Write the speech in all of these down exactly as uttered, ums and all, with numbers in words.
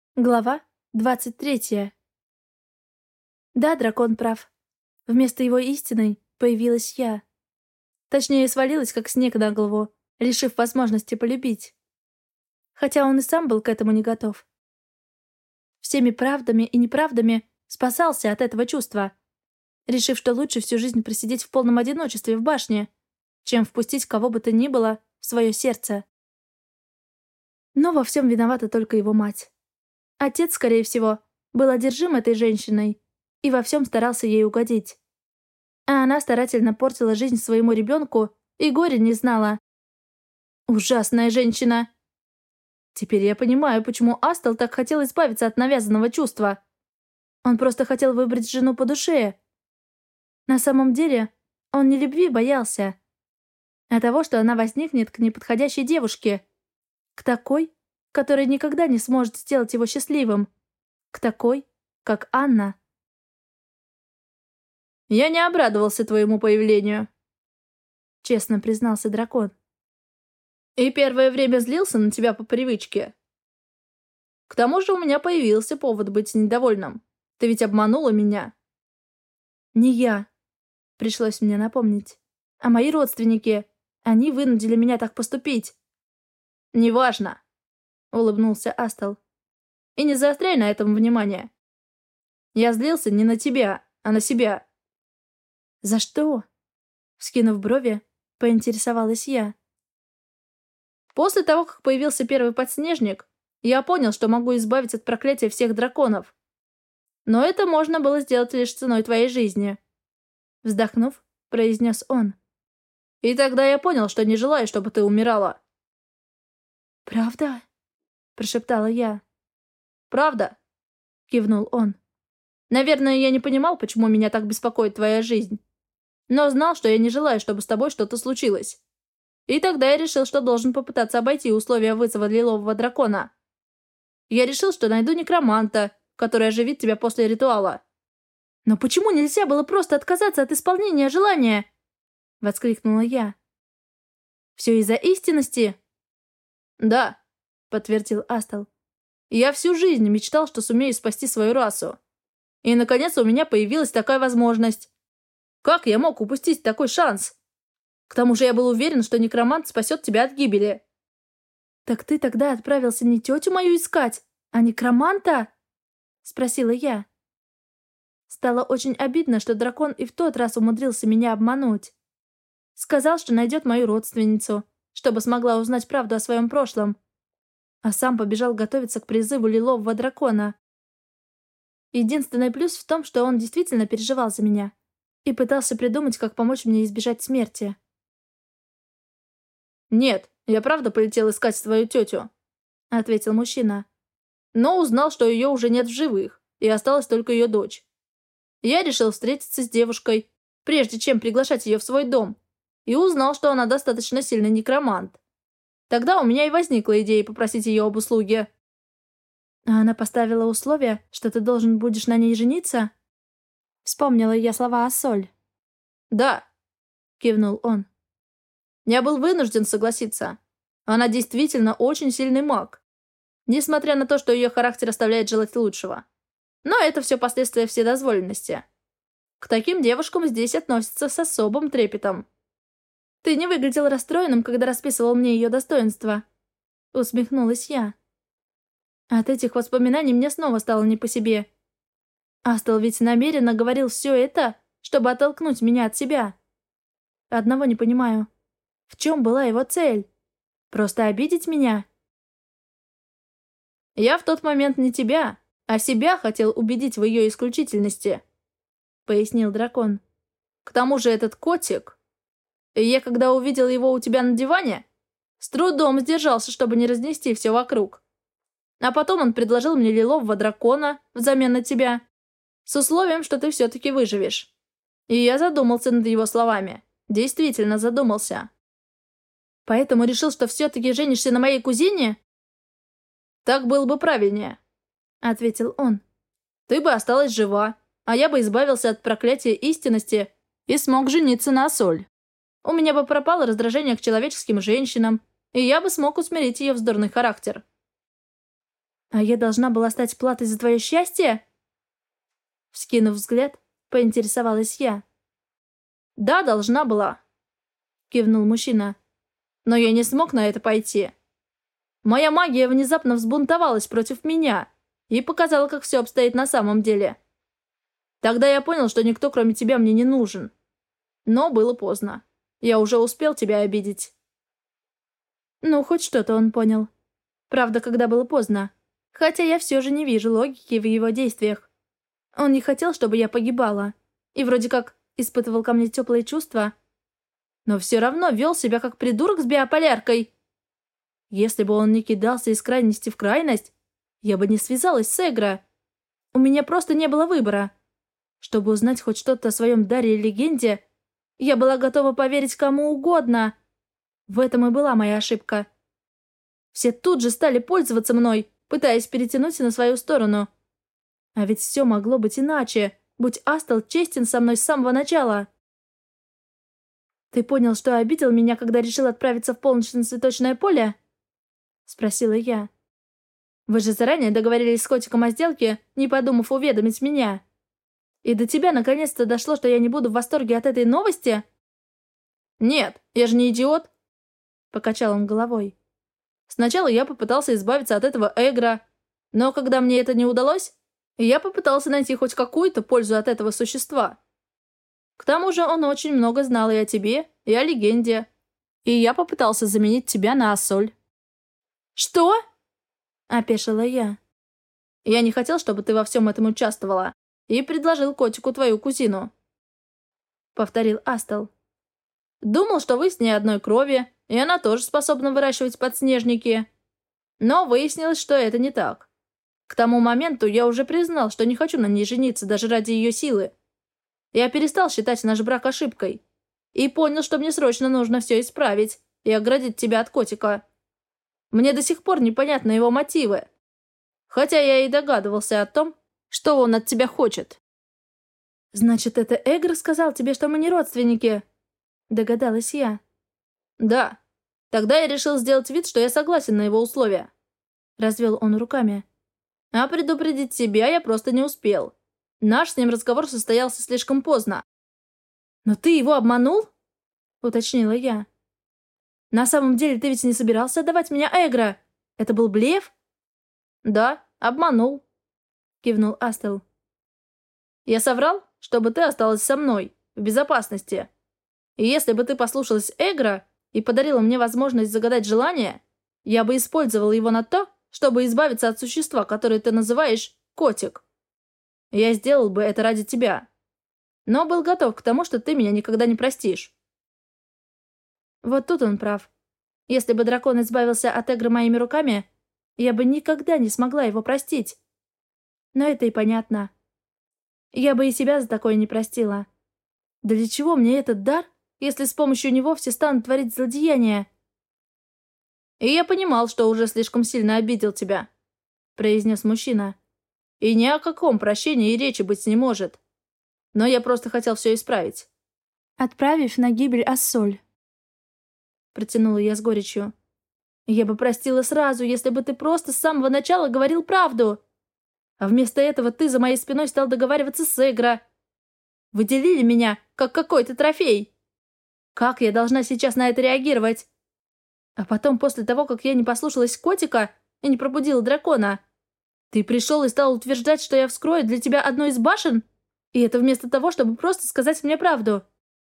Глава двадцать третья. Да, дракон прав. Вместо его истины появилась я. Точнее, свалилась, как снег на голову, лишив возможности полюбить. Хотя он и сам был к этому не готов. Всеми правдами и неправдами спасался от этого чувства, решив, что лучше всю жизнь просидеть в полном одиночестве в башне, чем впустить кого бы то ни было в свое сердце. Но во всем виновата только его мать. Отец, скорее всего, был одержим этой женщиной и во всем старался ей угодить. А она старательно портила жизнь своему ребенку и горя не знала. Ужасная женщина! Теперь я понимаю, почему Астал так хотел избавиться от навязанного чувства. Он просто хотел выбрать жену по душе. На самом деле, он не любви боялся, а того, что она возникнет к неподходящей девушке, к такой, которая никогда не сможет сделать его счастливым, к такой, как Анна. «Я не обрадовался твоему появлению», — честно признался дракон. «И первое время злился на тебя по привычке. К тому же у меня появился повод быть недовольным. Ты ведь обманула меня». «Не я», — пришлось мне напомнить, «а мои родственники. Они вынудили меня так поступить». «Неважно», — улыбнулся Астал. «И не заостряй на этом внимание. Я злился не на тебя, а на себя». «За что?» — вскинув брови, поинтересовалась я. «После того, как появился первый подснежник, я понял, что могу избавить от проклятия всех драконов. Но это можно было сделать лишь ценой твоей жизни», — вздохнув, произнес он. «И тогда я понял, что не желаю, чтобы ты умирала». «Правда?» — прошептала я. «Правда?» — кивнул он. «Наверное, я не понимал, почему меня так беспокоит твоя жизнь. Но знал, что я не желаю, чтобы с тобой что-то случилось. И тогда я решил, что должен попытаться обойти условия вызова лилового дракона. Я решил, что найду некроманта, который оживит тебя после ритуала». «Но почему нельзя было просто отказаться от исполнения желания?» — воскликнула я. «Все из-за истинности?» «Да», — подтвердил Астал. «Я всю жизнь мечтал, что сумею спасти свою расу. И, наконец, у меня появилась такая возможность. Как я мог упустить такой шанс? К тому же я был уверен, что некромант спасет тебя от гибели». «Так ты тогда отправился не тетю мою искать, а некроманта?» — спросила я. Стало очень обидно, что дракон и в тот раз умудрился меня обмануть. Сказал, что найдет мою родственницу, чтобы смогла узнать правду о своем прошлом, а сам побежал готовиться к призыву лилового дракона. Единственный плюс в том, что он действительно переживал за меня и пытался придумать, как помочь мне избежать смерти. «Нет, я правда полетел искать свою тетю», — ответил мужчина. «Но узнал, что ее уже нет в живых, и осталась только ее дочь. Я решил встретиться с девушкой, прежде чем приглашать ее в свой дом, и узнал, что она достаточно сильный некромант. Тогда у меня и возникла идея попросить ее об услуге». «А она поставила условие, что ты должен будешь на ней жениться?» Вспомнила я слова Ассоль. «Да», — кивнул он. «Я был вынужден согласиться. Она действительно очень сильный маг, несмотря на то, что ее характер оставляет желать лучшего. Но это все последствия вседозволенности. К таким девушкам здесь относятся с особым трепетом». «Ты не выглядел расстроенным, когда расписывал мне ее достоинства», — усмехнулась я. От этих воспоминаний мне снова стало не по себе. Астал ведь намеренно говорил все это, чтобы оттолкнуть меня от себя. Одного не понимаю. В чем была его цель? Просто обидеть меня? «Я в тот момент не тебя, а себя хотел убедить в ее исключительности», — пояснил дракон. «К тому же этот котик... И я, когда увидел его у тебя на диване, с трудом сдержался, чтобы не разнести все вокруг. А потом он предложил мне лилового дракона взамен на тебя, с условием, что ты все-таки выживешь. И я задумался над его словами. Действительно задумался». «Поэтому решил, что все-таки женишься на моей кузине?» «Так было бы правильнее», — ответил он. «Ты бы осталась жива, а я бы избавился от проклятия истинности и смог жениться на Ассоль. У меня бы пропало раздражение к человеческим женщинам, и я бы смог усмирить ее вздорный характер». А я должна была стать платой за твое счастье? Вскинув взгляд, поинтересовалась я. Да, должна была, кивнул мужчина. Но я не смог на это пойти. Моя магия внезапно взбунтовалась против меня и показала, как все обстоит на самом деле. Тогда я понял, что никто, кроме тебя, мне не нужен. Но было поздно. Я уже успел тебя обидеть. Ну, хоть что-то он понял. Правда, когда было поздно. Хотя я все же не вижу логики в его действиях. Он не хотел, чтобы я погибала. И вроде как испытывал ко мне теплые чувства. Но все равно вел себя как придурок с биополяркой. Если бы он не кидался из крайности в крайность, я бы не связалась с Эгро. У меня просто не было выбора. Чтобы узнать хоть что-то о своем даре и легенде, я была готова поверить кому угодно. В этом и была моя ошибка. Все тут же стали пользоваться мной, пытаясь перетянуть на свою сторону. А ведь все могло быть иначе, будь Астал честен со мной с самого начала. «Ты понял, что обидел меня, когда решил отправиться в полночь на цветочное поле?» — спросила я. «Вы же заранее договорились с котиком о сделке, не подумав уведомить меня. И до тебя наконец-то дошло, что я не буду в восторге от этой новости?» «Нет, я же не идиот», — покачал он головой. «Сначала я попытался избавиться от этого Эгро, но когда мне это не удалось, я попытался найти хоть какую-то пользу от этого существа. К тому же он очень много знал и о тебе, и о легенде, и я попытался заменить тебя на Ассоль». «Что?» — опешила я. «Я не хотел, чтобы ты во всем этом участвовала, и предложил котику твою кузину», — повторил Астал. «Думал, что вы с ней одной крови, и она тоже способна выращивать подснежники. Но выяснилось, что это не так. К тому моменту я уже признал, что не хочу на ней жениться даже ради ее силы. Я перестал считать наш брак ошибкой и понял, что мне срочно нужно все исправить и оградить тебя от котика. Мне до сих пор непонятны его мотивы, хотя я и догадывался о том, что он от тебя хочет». «Значит, это Эгр сказал тебе, что мы не родственники?» — догадалась я. «Да. Тогда я решил сделать вид, что я согласен на его условия», — развел он руками. «А предупредить тебя я просто не успел. Наш с ним разговор состоялся слишком поздно». «Но ты его обманул?» — уточнила я. «На самом деле ты ведь не собирался отдавать меня Эгро? Это был блеф?» «Да, обманул», — кивнул Астел. «Я соврал, чтобы ты осталась со мной, в безопасности. И если бы ты послушалась Эгро и подарила мне возможность загадать желание, я бы использовал его на то, чтобы избавиться от существа, которое ты называешь котик. Я сделал бы это ради тебя, но был готов к тому, что ты меня никогда не простишь». Вот тут он прав. Если бы дракон избавился от Эгро моими руками, я бы никогда не смогла его простить. Но это и понятно. Я бы и себя за такое не простила. Для чего мне этот дар, если с помощью него все станут творить злодеяния? «И я понимал, что уже слишком сильно обидел тебя», — произнес мужчина. «И ни о каком прощении и речи быть не может. Но я просто хотел все исправить». «Отправив на гибель Ассоль», — протянула я с горечью. «Я бы простила сразу, если бы ты просто с самого начала говорил правду. А вместо этого ты за моей спиной стал договариваться с Эгро. Вы делили меня, как какой-то трофей. Как я должна сейчас на это реагировать? А потом, после того, как я не послушалась котика и не пробудила дракона, ты пришел и стал утверждать, что я вскрою для тебя одну из башен? И это вместо того, чтобы просто сказать мне правду».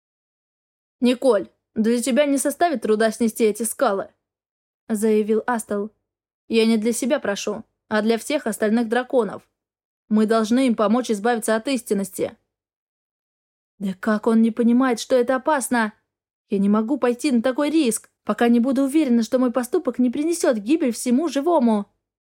«Николь, для тебя не составит труда снести эти скалы», — заявил Астел. «Я не для себя прошу, а для всех остальных драконов. Мы должны им помочь избавиться от истинности». «Да как он не понимает, что это опасно? Я не могу пойти на такой риск, пока не буду уверена, что мой поступок не принесет гибель всему живому».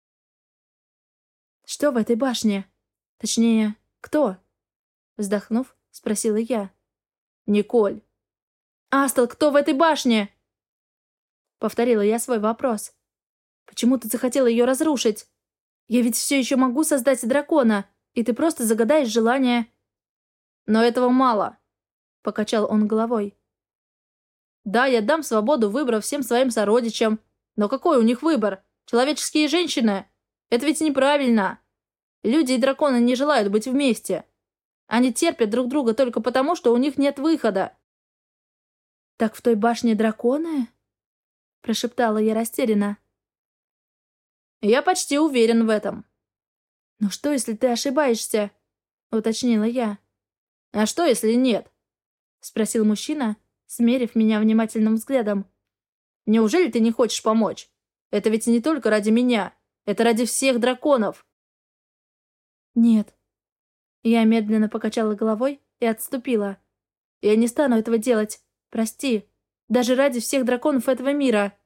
«Что в этой башне? Точнее, кто?» Вздохнув, спросила я. «Николь». «Астел, кто в этой башне?» Повторила я свой вопрос. «Почему ты захотела ее разрушить? Я ведь все еще могу создать дракона, и ты просто загадаешь желание». «Но этого мало», — покачал он головой. «Да, я дам свободу выбора всем своим сородичам, но какой у них выбор? Человеческие женщины? Это ведь неправильно. Люди и драконы не желают быть вместе. Они терпят друг друга только потому, что у них нет выхода. «Так в той башне драконы?» — прошептала я растерянно. «Я почти уверен в этом». «Ну что, если ты ошибаешься?» — уточнила я. «А что, если нет?» — спросил мужчина, смерив меня внимательным взглядом. «Неужели ты не хочешь помочь? Это ведь не только ради меня. Это ради всех драконов». «Нет». Я медленно покачала головой и отступила. «Я не стану этого делать. Прости. Даже ради всех драконов этого мира».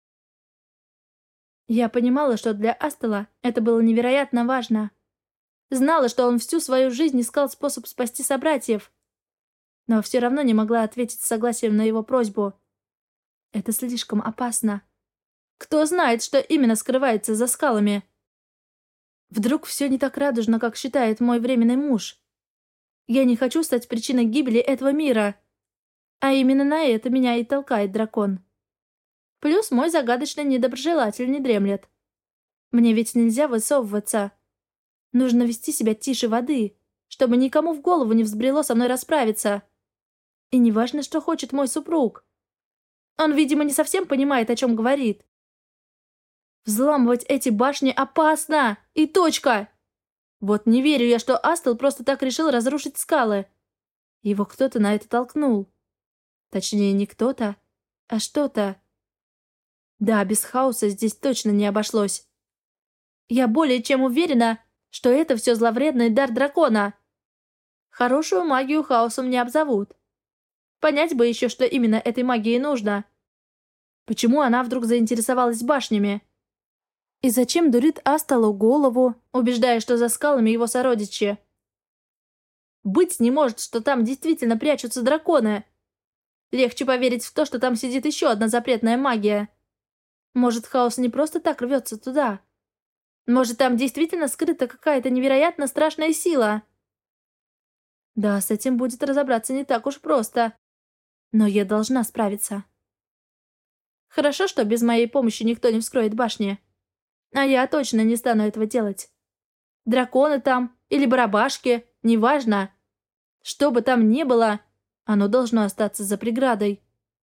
Я понимала, что для Астела это было невероятно важно. Знала, что он всю свою жизнь искал способ спасти собратьев. Но все равно не могла ответить согласием на его просьбу. Это слишком опасно. Кто знает, что именно скрывается за скалами? Вдруг все не так радужно, как считает мой временный муж. Я не хочу стать причиной гибели этого мира. А именно на это меня и толкает дракон. Плюс мой загадочный недоброжелатель не дремлет. Мне ведь нельзя высовываться. Нужно вести себя тише воды, чтобы никому в голову не взбрело со мной расправиться. И неважно, что хочет мой супруг. Он, видимо, не совсем понимает, о чем говорит. Взламывать эти башни опасно! И точка! Вот не верю я, что Астел просто так решил разрушить скалы. Его кто-то на это толкнул. Точнее, не кто-то, а что-то. Да, без хаоса здесь точно не обошлось. Я более чем уверена, что это все зловредный дар дракона. Хорошую магию хаосом не обзовут. Понять бы еще, что именно этой магии нужно. Почему она вдруг заинтересовалась башнями? И зачем дурит Астелу голову, убеждая, что за скалами его сородичи? Быть не может, что там действительно прячутся драконы. Легче поверить в то, что там сидит еще одна запретная магия. Может, хаос не просто так рвется туда? Может, там действительно скрыта какая-то невероятно страшная сила? Да, с этим будет разобраться не так уж просто. Но я должна справиться. Хорошо, что без моей помощи никто не вскроет башни. А я точно не стану этого делать. Драконы там или барабашки, неважно. Что бы там ни было, оно должно остаться за преградой.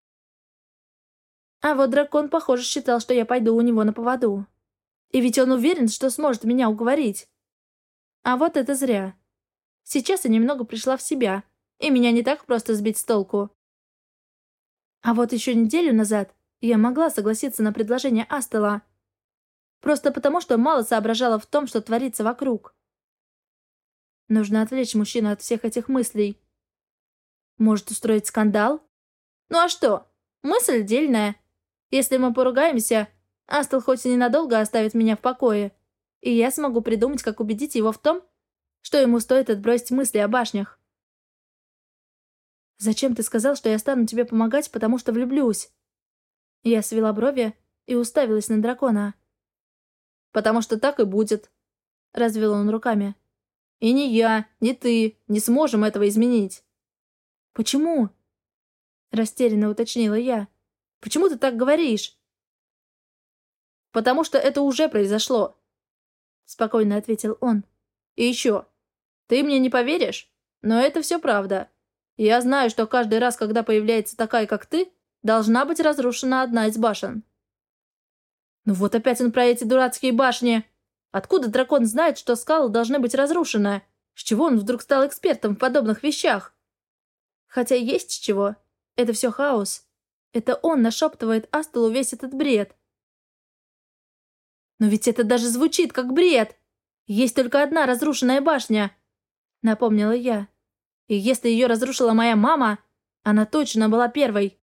А вот дракон, похоже, считал, что я пойду у него на поводу. И ведь он уверен, что сможет меня уговорить. А вот это зря. Сейчас я немного пришла в себя, и меня не так просто сбить с толку. А вот еще неделю назад я могла согласиться на предложение Астела. Просто потому, что мало соображала в том, что творится вокруг. Нужно отвлечь мужчину от всех этих мыслей. Может, устроить скандал? Ну а что? Мысль дельная. Если мы поругаемся, Астел хоть и ненадолго оставит меня в покое, и я смогу придумать, как убедить его в том, что ему стоит отбросить мысли о башнях. «Зачем ты сказал, что я стану тебе помогать, потому что влюблюсь?» Я свела брови и уставилась на дракона. «Потому что так и будет», — развел он руками. «И ни я, ни ты не сможем этого изменить». «Почему?» — растерянно уточнила я. «Почему ты так говоришь?» «Потому что это уже произошло», — спокойно ответил он. «И еще, ты мне не поверишь, но это все правда. Я знаю, что каждый раз, когда появляется такая, как ты, должна быть разрушена одна из башен». «Ну вот опять он про эти дурацкие башни. Откуда дракон знает, что скалы должны быть разрушены? С чего он вдруг стал экспертом в подобных вещах? Хотя есть с чего. Это все хаос. Это он нашептывает Астелу весь этот бред». «Но ведь это даже звучит как бред. Есть только одна разрушенная башня», — напомнила я. «И если ее разрушила моя мама, она точно была первой.